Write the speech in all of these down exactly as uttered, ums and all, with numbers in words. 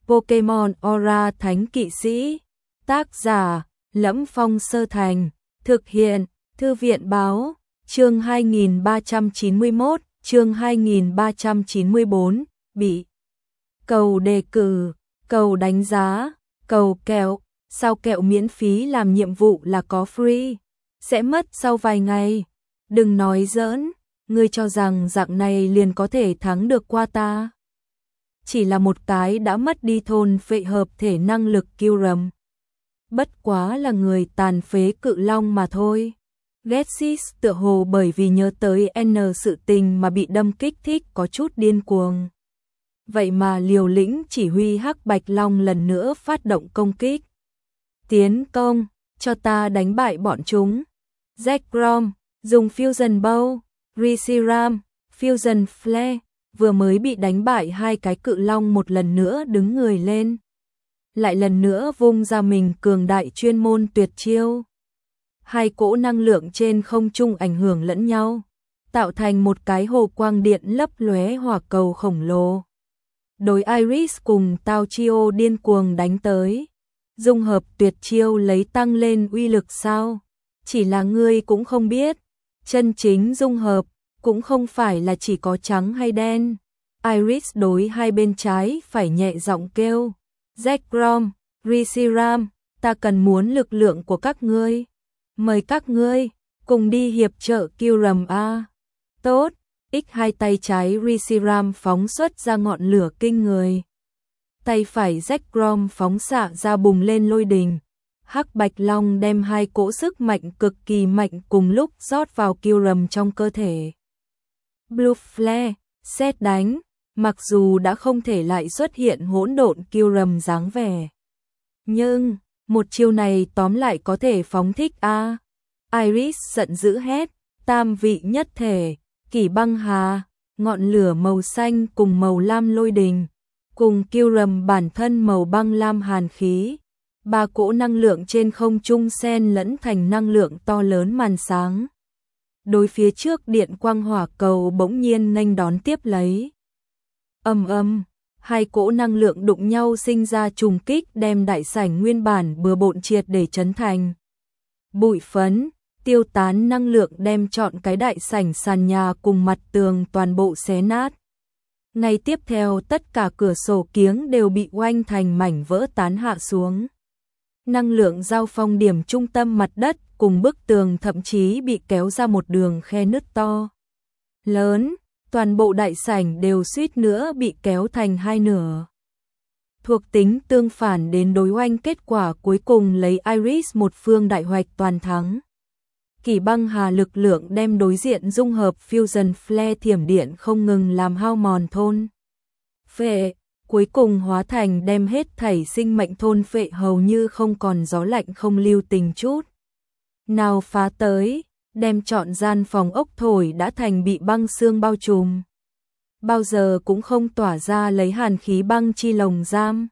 Pokemon Aura Thánh Kỵ Sĩ. Tác giả: Lẫm Phong Sơ Thành. Thực hiện: Thư viện báo. Chương hai nghìn ba trăm chín mươi mốt, chương hai nghìn ba trăm chín mươi bốn, bị cầu đề cử, cầu đánh giá, cầu kẹo, sao kẹo miễn phí làm nhiệm vụ là có free, sẽ mất sau vài ngày. Đừng nói giỡn, ngươi cho rằng dạng này liền có thể thắng được qua ta. Chỉ là một cái đã mất đi thôn phệ hợp thể năng lực Kyurem. Bất quá là người tàn phế cự long mà thôi. Getsis tựa hồ bởi vì nhớ tới N sự tình mà bị đâm kích thích có chút điên cuồng. Vậy mà liều lĩnh chỉ huy Hắc Bạch Long lần nữa phát động công kích. Tiến công, cho ta đánh bại bọn chúng. Zekrom, dùng Fusion Bow, Reshiram, Fusion Flare, vừa mới bị đánh bại hai cái cự long một lần nữa đứng người lên. Lại lần nữa vung ra mình cường đại chuyên môn tuyệt chiêu. Hai cỗ năng lượng trên không trung ảnh hưởng lẫn nhau, tạo thành một cái hồ quang điện lấp lóe hỏa cầu khổng lồ. Đối Iris cùng Tao Chiêu điên cuồng đánh tới. Dung hợp tuyệt chiêu lấy tăng lên uy lực sao? Chỉ là ngươi cũng không biết, chân chính dung hợp cũng không phải là chỉ có trắng hay đen. Iris đối hai bên trái phải nhẹ giọng kêu, Zekrom, Reshiram, ta cần muốn lực lượng của các ngươi. Mời các ngươi cùng đi hiệp trợ Kyurem a. Tốt, x hai tay trái Reshiram phóng xuất ra ngọn lửa kinh người. Tay phải Zekrom phóng xạ ra bùng lên lôi đình. Hắc Bạch Long đem hai cỗ sức mạnh cực kỳ mạnh cùng lúc rót vào Kyurem trong cơ thể. Blue Flare, sét đánh, mặc dù đã không thể lại xuất hiện hỗn độn Kyurem dáng vẻ. Nhưng, một chiêu này tóm lại có thể phóng thích a. Iris giận dữ hét, tam vị nhất thể, Kỷ Băng Hà, ngọn lửa màu xanh cùng màu lam lôi đình, cùng Kyurem bản thân màu băng lam hàn khí. Ba cỗ năng lượng trên không trung xen lẫn thành năng lượng to lớn màn sáng. Đối phía trước điện quang hỏa cầu bỗng nhiên nghênh đón tiếp lấy. Ầm ầm, hai cỗ năng lượng đụng nhau sinh ra trùng kích đem đại sảnh nguyên bản bừa bộn triệt để chấn thành bụi phấn, tiêu tán năng lượng đem trọn cái đại sảnh sàn nhà cùng mặt tường toàn bộ xé nát. Ngay tiếp theo tất cả cửa sổ kiếng đều bị oanh thành mảnh vỡ tán hạ xuống. Năng lượng giao phong điểm trung tâm mặt đất cùng bức tường thậm chí bị kéo ra một đường khe nứt to lớn, toàn bộ đại sảnh đều suýt nữa bị kéo thành hai nửa. Thuộc tính tương phản đến đối oanh, kết quả cuối cùng lấy Iris một phương đại hoạch toàn thắng. Kỷ Băng Hà lực lượng đem đối diện dung hợp Fusion Flare thiểm điện không ngừng làm hao mòn thôn phệ, cuối cùng hóa thành đem hết thảy sinh mệnh thôn phệ hầu như không còn gió lạnh không lưu tình chút nào phá tới, đem trọn gian phòng ốc thổi đã thành bị băng xương bao trùm. Bao giờ cũng không tỏa ra lấy hàn khí băng chi lồng giam.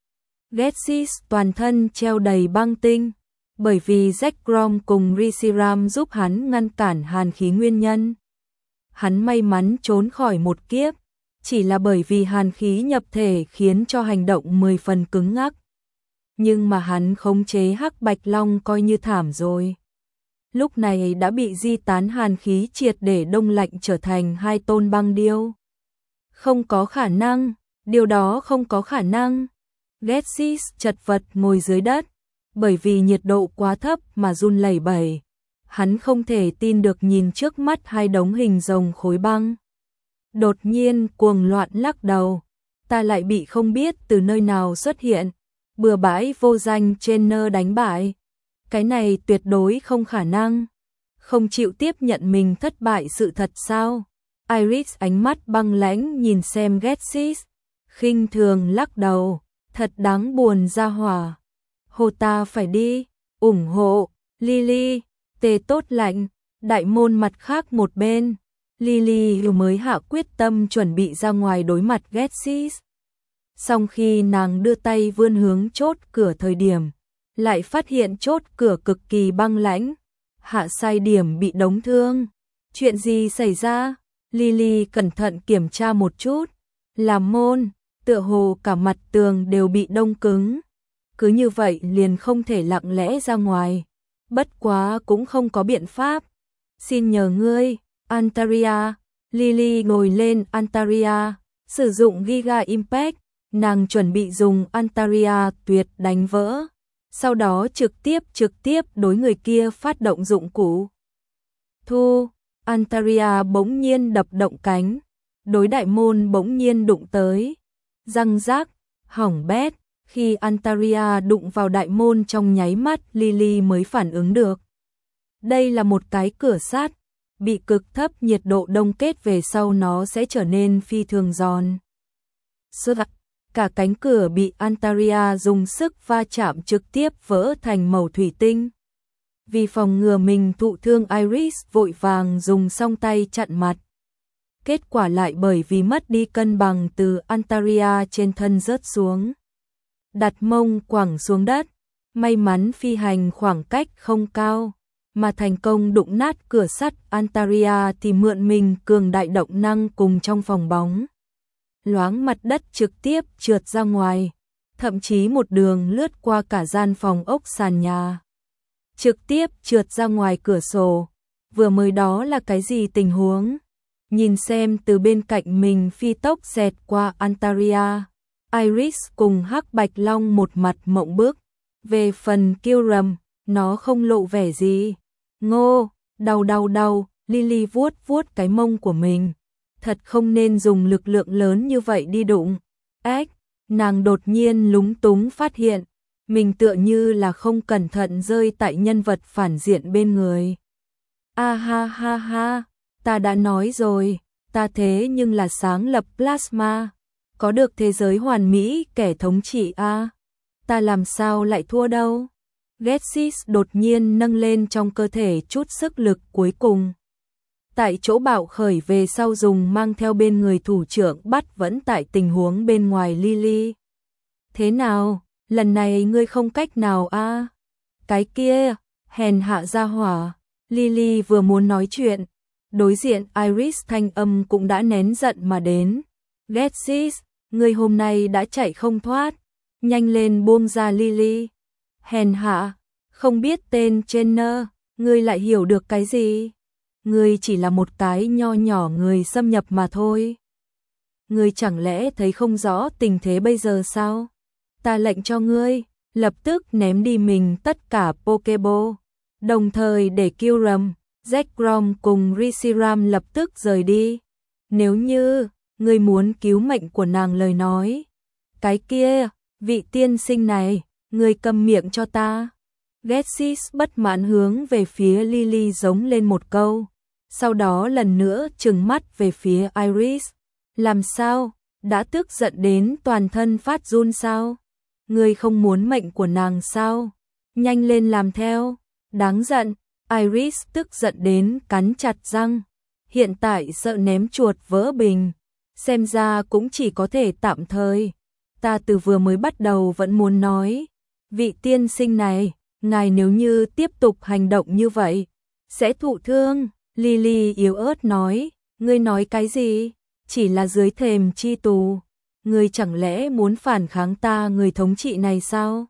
Getsis toàn thân treo đầy băng tinh, bởi vì Zekrom cùng Reshiram giúp hắn ngăn cản hàn khí nguyên nhân. Hắn may mắn trốn khỏi một kiếp, chỉ là bởi vì hàn khí nhập thể khiến cho hành động mười phần cứng ngắc. Nhưng mà hắn khống chế Hắc Bạch Long coi như thảm rồi. Lúc này đã bị di tán hàn khí triệt để đông lạnh trở thành hai tôn băng điêu. Không có khả năng, điều đó không có khả năng. Getsis chật vật ngồi dưới đất, bởi vì nhiệt độ quá thấp mà run lẩy bẩy. Hắn không thể tin được nhìn trước mắt hai đống hình rồng khối băng. Đột nhiên cuồng loạn lắc đầu, ta lại bị không biết từ nơi nào xuất hiện, bừa bãi vô danh trên nơ đánh bại. Cái này tuyệt đối không khả năng. Không chịu tiếp nhận mình thất bại sự thật sao? Iris ánh mắt băng lãnh nhìn xem Getsis, khinh thường lắc đầu, thật đáng buồn ra hỏa. Hồ ta phải đi, ủng hộ, Lily, tê tốt lạnh, đại môn mặt khác một bên. Lily mới hạ quyết tâm chuẩn bị ra ngoài đối mặt Getsis. Song khi nàng đưa tay vươn hướng chốt cửa thời điểm, lại phát hiện chốt cửa cực kỳ băng lãnh, hạ sai điểm bị đóng thương. Chuyện gì xảy ra? Lily cẩn thận kiểm tra một chút, là môn, tựa hồ cả mặt tường đều bị đông cứng. Cứ như vậy liền không thể lặng lẽ ra ngoài. Bất quá cũng không có biện pháp. Xin nhờ ngươi, Antaria. Lily ngồi lên Antaria, sử dụng Giga Impact, nàng chuẩn bị dùng Antaria tuyệt đánh vỡ. Sau đó trực tiếp trực tiếp đối người kia phát động dụng cụ. Thu, Antaria bỗng nhiên đập động cánh, đối đại môn bỗng nhiên đụng tới. Răng rác, hỏng bét, khi Antaria đụng vào đại môn trong nháy mắt Lily mới phản ứng được. Đây là một cái cửa sắt, bị cực thấp nhiệt độ đông kết về sau nó sẽ trở nên phi thường giòn. Sơ cả cánh cửa bị Antaria dùng sức va chạm trực tiếp vỡ thành màu thủy tinh. Vì phòng ngừa mình thụ thương Iris vội vàng dùng song tay chặn mặt. Kết quả lại bởi vì mất đi cân bằng từ Antaria trên thân rớt xuống. Đặt mông quẳng xuống đất, may mắn phi hành khoảng cách không cao, mà thành công đụng nát cửa sắt Antaria thì mượn mình cường đại động năng cùng trong phòng bóng. Loáng mặt đất trực tiếp trượt ra ngoài, thậm chí một đường lướt qua cả gian phòng ốc sàn nhà. Trực tiếp trượt ra ngoài cửa sổ, vừa mới đó là cái gì tình huống? Nhìn xem từ bên cạnh mình phi tốc xẹt qua Antaria, Iris cùng Hắc Bạch Long một mặt mộng bức. Về phần Kyurem, nó không lộ vẻ gì. Ngô, đau đau đau, Lily vuốt vuốt cái mông của mình. Thật không nên dùng lực lượng lớn như vậy đi đụng. Ếch, nàng đột nhiên lúng túng phát hiện, mình tựa như là không cẩn thận rơi tại nhân vật phản diện bên người. A ha ha ha, ta đã nói rồi, ta thế nhưng là sáng lập Plasma, có được thế giới hoàn mỹ kẻ thống trị a. Ta làm sao lại thua đâu? Getsis đột nhiên nâng lên trong cơ thể chút sức lực cuối cùng. Tại chỗ bạo khởi về sau dùng mang theo bên người thủ trưởng bắt vẫn tại tình huống bên ngoài Lily. Thế nào, lần này ngươi không cách nào a? À? Cái kia, hèn hạ ra hỏa. Lily vừa muốn nói chuyện, đối diện Iris thanh âm cũng đã nén giận mà đến. Getsis, ngươi hôm nay đã chạy không thoát, nhanh lên buông ra Lily. Hèn hạ, không biết tên Jenner, ngươi lại hiểu được cái gì? Ngươi chỉ là một cái nho nhỏ người xâm nhập mà thôi. Ngươi chẳng lẽ thấy không rõ tình thế bây giờ sao? Ta lệnh cho ngươi, lập tức ném đi mình tất cả Pokeball, đồng thời để Kyurem, Zekrom cùng Reshiram lập tức rời đi. Nếu như, ngươi muốn cứu mệnh của nàng lời nói. Cái kia, vị tiên sinh này, ngươi câm miệng cho ta. Getsis bất mãn hướng về phía Lily giống lên một câu. Sau đó lần nữa trừng mắt về phía Iris. Làm sao? Đã tức giận đến toàn thân phát run sao? Ngươi không muốn mệnh của nàng sao? Nhanh lên làm theo. Đáng giận. Iris tức giận đến cắn chặt răng. Hiện tại sợ ném chuột vỡ bình. Xem ra cũng chỉ có thể tạm thời. Ta từ vừa mới bắt đầu vẫn muốn nói. Vị tiên sinh này, ngài nếu như tiếp tục hành động như vậy, sẽ thụ thương. Lily yếu ớt nói, ngươi nói cái gì? Chỉ là dưới thềm chi tù. Ngươi chẳng lẽ muốn phản kháng ta người thống trị này sao?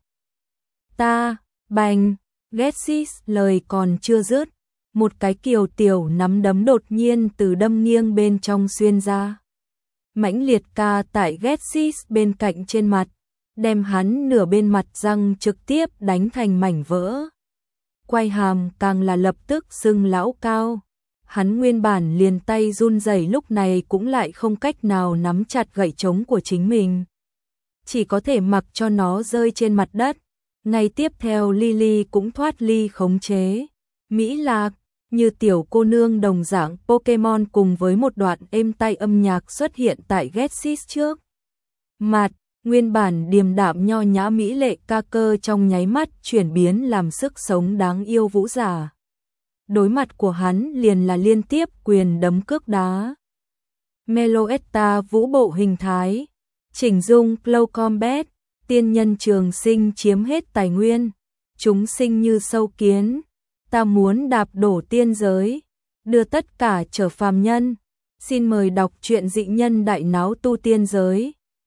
Ta, bành, Getsis lời còn chưa dứt. Một cái kiều tiểu nắm đấm đột nhiên từ đâm nghiêng bên trong xuyên ra. Mãnh liệt ca tại Getsis bên cạnh trên mặt, đem hắn nửa bên mặt răng trực tiếp đánh thành mảnh vỡ. Quay hàm càng là lập tức sưng lão cao. Hắn nguyên bản liền tay run rẩy lúc này cũng lại không cách nào nắm chặt gậy trống của chính mình. Chỉ có thể mặc cho nó rơi trên mặt đất. Ngay tiếp theo Lily cũng thoát ly khống chế. Mỹ Lạc, như tiểu cô nương đồng dạng Pokemon cùng với một đoạn êm tai âm nhạc xuất hiện tại Getsis trước. Mặt, nguyên bản điềm đạm nho nhã mỹ lệ ca cơ trong nháy mắt chuyển biến làm sức sống đáng yêu vũ giả. Đối mặt của hắn liền là liên tiếp quyền đấm cước đá. Meloetta vũ bộ hình thái, chỉnh dung Clow Combat, tiên nhân trường sinh chiếm hết tài nguyên, chúng sinh như sâu kiến, ta muốn đạp đổ tiên giới, đưa tất cả trở phàm nhân. Xin mời đọc truyện dị nhân đại náo tu tiên giới.